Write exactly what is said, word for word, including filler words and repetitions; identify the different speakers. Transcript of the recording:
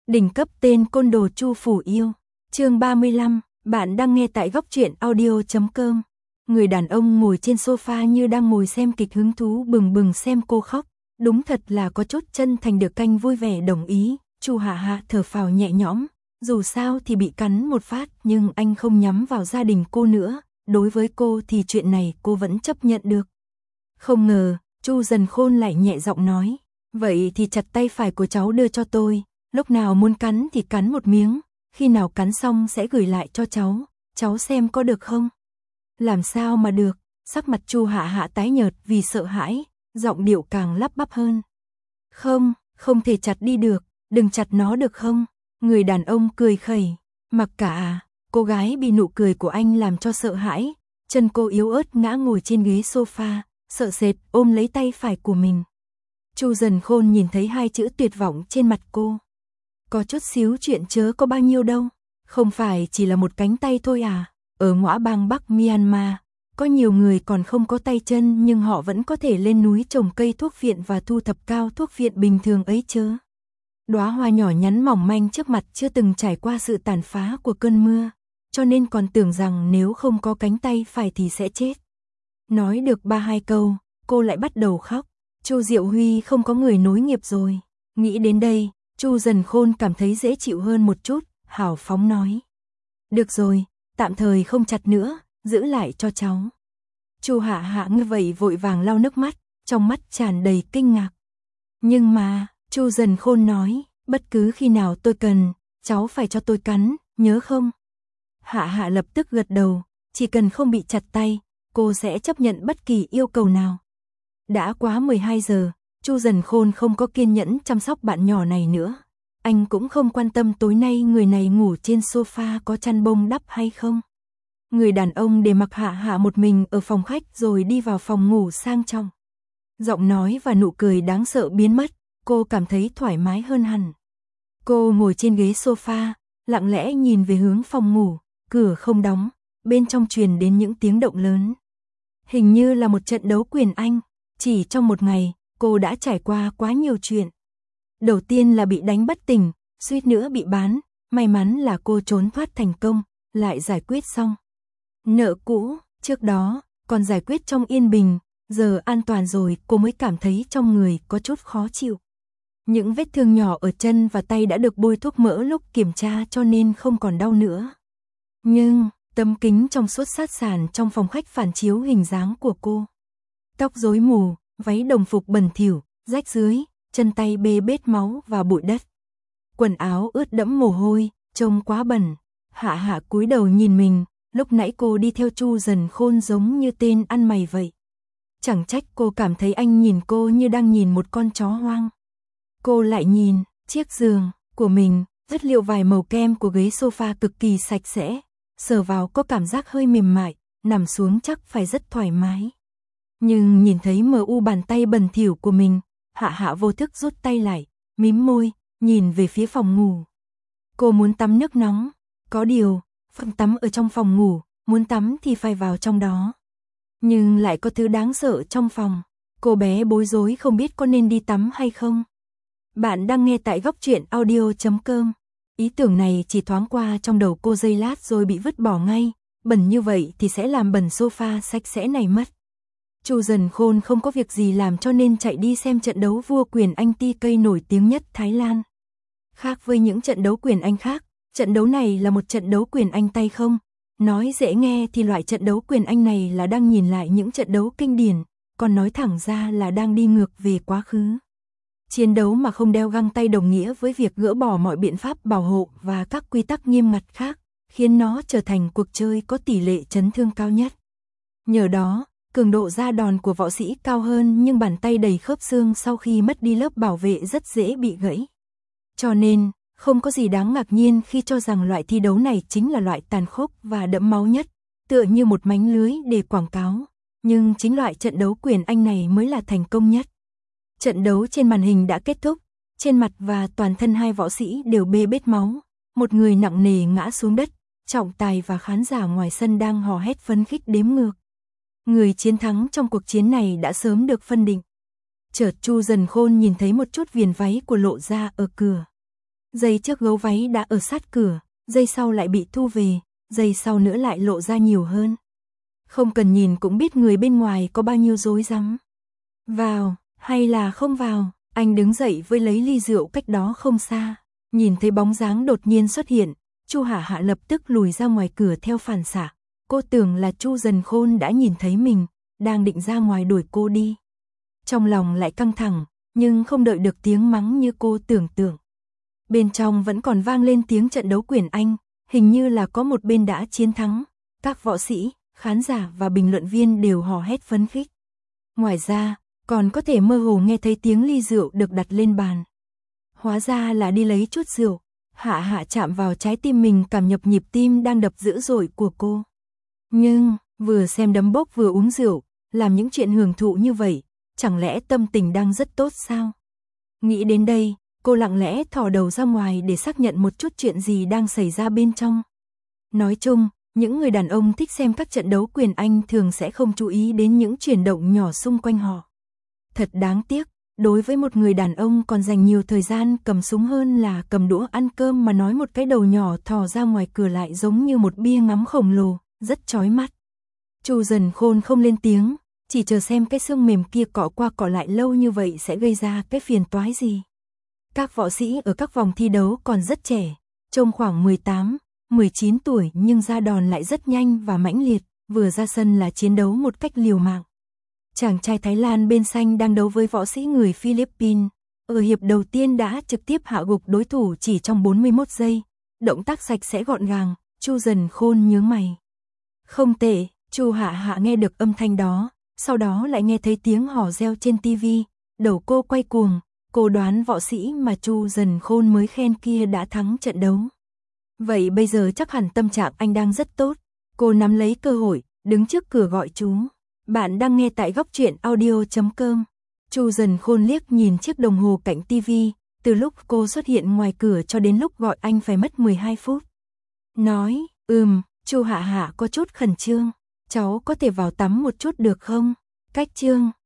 Speaker 1: Đỉnh cấp tên côn đồ Chu Phủ Yêu. Chương ba mươi lăm, bạn đang nghe tại góc truyện audio chấm com. Người đàn ông ngồi trên sofa như đang ngồi xem kịch, hứng thú bừng bừng xem cô khóc. Đúng thật là có chút chân thành, được canh vui vẻ đồng ý. Chu Hạ Hạ thở phào nhẹ nhõm, dù sao thì bị cắn một phát, nhưng anh không nhắm vào gia đình cô nữa, đối với cô thì chuyện này cô vẫn chấp nhận được. Không ngờ, Chu Dần Khôn lại nhẹ giọng nói, vậy thì chặt tay phải của cháu đưa cho tôi, lúc nào muốn cắn thì cắn một miếng, khi nào cắn xong sẽ gửi lại cho cháu, cháu xem có được không? Làm sao mà được, sắc mặt Chu Hạ Hạ tái nhợt vì sợ hãi, giọng điệu càng lắp bắp hơn. Không, không thể chặt đi được, đừng chặt nó được không? Người đàn ông cười khẩy, mặc cả à, cô gái bị nụ cười của anh làm cho sợ hãi, chân cô yếu ớt ngã ngồi trên ghế sofa, sợ sệt ôm lấy tay phải của mình. Chu Dần Khôn nhìn thấy hai chữ tuyệt vọng trên mặt cô. Có chút xíu chuyện chớ có bao nhiêu đâu, không phải chỉ là một cánh tay thôi à, ở ngõa bang Bắc Myanmar, có nhiều người còn không có tay chân nhưng họ vẫn có thể lên núi trồng cây thuốc viện và thu thập cao thuốc viện bình thường ấy chớ. Đóa hoa nhỏ nhắn mỏng manh trước mặt chưa từng trải qua sự tàn phá của cơn mưa, cho nên còn tưởng rằng nếu không có cánh tay phải thì sẽ chết. Nói được ba hai câu, cô lại bắt đầu khóc. Chu Diệu Huy không có người nối nghiệp rồi. Nghĩ đến đây, Chu Dần Khôn cảm thấy dễ chịu hơn một chút, hào phóng nói. Được rồi, tạm thời không chặt nữa, giữ lại cho cháu. Chu Hạ Hạ nghe vậy vội vàng lau nước mắt, trong mắt tràn đầy kinh ngạc. Nhưng mà, Chu Dần Khôn nói, bất cứ khi nào tôi cần, cháu phải cho tôi cắn, nhớ không? Hạ Hạ lập tức gật đầu, chỉ cần không bị chặt tay, cô sẽ chấp nhận bất kỳ yêu cầu nào. Đã quá mười hai giờ, Chu Dần Khôn không có kiên nhẫn chăm sóc bạn nhỏ này nữa. Anh cũng không quan tâm tối nay người này ngủ trên sofa có chăn bông đắp hay không. Người đàn ông để mặc Hạ Hạ một mình ở phòng khách rồi đi vào phòng ngủ sang trọng. Giọng nói và nụ cười đáng sợ biến mất, cô cảm thấy thoải mái hơn hẳn. Cô ngồi trên ghế sofa, lặng lẽ nhìn về hướng phòng ngủ, cửa không đóng, bên trong truyền đến những tiếng động lớn. Hình như là một trận đấu quyền Anh, chỉ trong một ngày, cô đã trải qua quá nhiều chuyện. Đầu tiên là bị đánh bất tỉnh, suýt nữa bị bán, may mắn là cô trốn thoát thành công, lại giải quyết xong. Nợ cũ, trước đó, còn giải quyết trong yên bình, giờ an toàn rồi cô mới cảm thấy trong người có chút khó chịu. Những vết thương nhỏ ở chân và tay đã được bôi thuốc mỡ lúc kiểm tra cho nên không còn đau nữa. Nhưng, tấm kính trong suốt sát sàn trong phòng khách phản chiếu hình dáng của cô. Tóc rối mù, váy đồng phục bẩn thỉu, rách rưới, chân tay bê bết máu và bụi đất. Quần áo ướt đẫm mồ hôi, trông quá bẩn. Hạ Hạ cúi đầu nhìn mình, lúc nãy cô đi theo Chu Dần Khôn giống như tên ăn mày vậy. Chẳng trách cô cảm thấy anh nhìn cô như đang nhìn một con chó hoang. Cô lại nhìn chiếc giường của mình, chất liệu vải màu kem của ghế sofa cực kỳ sạch sẽ, sờ vào có cảm giác hơi mềm mại, nằm xuống chắc phải rất thoải mái. Nhưng nhìn thấy mờ u bàn tay bẩn thỉu của mình, Hạ Hạ vô thức rút tay lại, mím môi, nhìn về phía phòng ngủ. Cô muốn tắm nước nóng, có điều, phòng tắm ở trong phòng ngủ, muốn tắm thì phải vào trong đó. Nhưng lại có thứ đáng sợ trong phòng, cô bé bối rối không biết có nên đi tắm hay không. Bạn đang nghe tại góc truyện audio chấm com. Ý tưởng này chỉ thoáng qua trong đầu cô giây lát rồi bị vứt bỏ ngay, bẩn như vậy thì sẽ làm bẩn sofa sạch sẽ này mất. Chu Dần Khôn không có việc gì làm cho nên chạy đi xem trận đấu vua quyền Anh ti cây nổi tiếng nhất Thái Lan. Khác với những trận đấu quyền Anh khác, trận đấu này là một trận đấu quyền Anh tay không. Nói dễ nghe thì loại trận đấu quyền Anh này là đang nhìn lại những trận đấu kinh điển, còn nói thẳng ra là đang đi ngược về quá khứ. Chiến đấu mà không đeo găng tay đồng nghĩa với việc gỡ bỏ mọi biện pháp bảo hộ và các quy tắc nghiêm ngặt khác, khiến nó trở thành cuộc chơi có tỷ lệ chấn thương cao nhất. Nhờ đó, cường độ ra đòn của võ sĩ cao hơn nhưng bàn tay đầy khớp xương sau khi mất đi lớp bảo vệ rất dễ bị gãy. Cho nên, không có gì đáng ngạc nhiên khi cho rằng loại thi đấu này chính là loại tàn khốc và đẫm máu nhất, tựa như một mánh lưới để quảng cáo. Nhưng chính loại trận đấu quyền Anh này mới là thành công nhất. Trận đấu trên màn hình đã kết thúc, trên mặt và toàn thân hai võ sĩ đều bê bết máu, một người nặng nề ngã xuống đất, trọng tài và khán giả ngoài sân đang hò hét phấn khích đếm ngược. Người chiến thắng trong cuộc chiến này đã sớm được phân định. Chợt Chu Dần Khôn nhìn thấy một chút viền váy của lộ ra ở cửa. Giây trước gấu váy đã ở sát cửa, giây sau lại bị thu về, giây sau nữa lại lộ ra nhiều hơn. Không cần nhìn cũng biết người bên ngoài có bao nhiêu rối rắm. Vào, hay là không vào, anh đứng dậy với lấy ly rượu cách đó không xa. Nhìn thấy bóng dáng đột nhiên xuất hiện, Chu Hạ Hạ lập tức lùi ra ngoài cửa theo phản xạ. Cô tưởng là Chu Dần Khôn đã nhìn thấy mình, đang định ra ngoài đuổi cô đi. Trong lòng lại căng thẳng, nhưng không đợi được tiếng mắng như cô tưởng tượng. Bên trong vẫn còn vang lên tiếng trận đấu quyền Anh, hình như là có một bên đã chiến thắng. Các võ sĩ, khán giả và bình luận viên đều hò hét phấn khích. Ngoài ra, còn có thể mơ hồ nghe thấy tiếng ly rượu được đặt lên bàn. Hóa ra là đi lấy chút rượu. Hạ Hạ chạm vào trái tim mình, cảm nhập nhịp tim đang đập dữ dội của cô. Nhưng, vừa xem đấm bốc vừa uống rượu, làm những chuyện hưởng thụ như vậy, chẳng lẽ tâm tình đang rất tốt sao? Nghĩ đến đây, cô lặng lẽ thò đầu ra ngoài để xác nhận một chút chuyện gì đang xảy ra bên trong. Nói chung, những người đàn ông thích xem các trận đấu quyền Anh thường sẽ không chú ý đến những chuyển động nhỏ xung quanh họ. Thật đáng tiếc, đối với một người đàn ông còn dành nhiều thời gian cầm súng hơn là cầm đũa ăn cơm mà nói một cái đầu nhỏ thò ra ngoài cửa lại giống như một bia ngắm khổng lồ, rất chói mắt. Chu Dần Khôn không lên tiếng, chỉ chờ xem cái xương mềm kia cọ qua cọ lại lâu như vậy sẽ gây ra cái phiền toái gì. Các võ sĩ ở các vòng thi đấu còn rất trẻ, trông khoảng mười tám, mười chín tuổi nhưng ra đòn lại rất nhanh và mãnh liệt, vừa ra sân là chiến đấu một cách liều mạng. Chàng trai Thái Lan bên xanh đang đấu với võ sĩ người Philippines, ở hiệp đầu tiên đã trực tiếp hạ gục đối thủ chỉ trong bốn mươi mốt giây, động tác sạch sẽ gọn gàng. Chu Dần Khôn nhướng mày. Không tệ, Chu Hạ Hạ nghe được âm thanh đó, sau đó lại nghe thấy tiếng hò reo trên tivi, đầu cô quay cuồng, cô đoán võ sĩ mà Chu Dần Khôn mới khen kia đã thắng trận đấu. Vậy bây giờ chắc hẳn tâm trạng anh đang rất tốt, cô nắm lấy cơ hội, đứng trước cửa gọi chú. Bạn đang nghe tại góc truyện audio chấm com. Chu Dần Khôn liếc nhìn chiếc đồng hồ cạnh tivi, từ lúc cô xuất hiện ngoài cửa cho đến lúc gọi anh phải mất mười hai phút. Nói, ừm, Chu Hạ Hạ có chút khẩn trương, cháu có thể vào tắm một chút được không? Cách trương,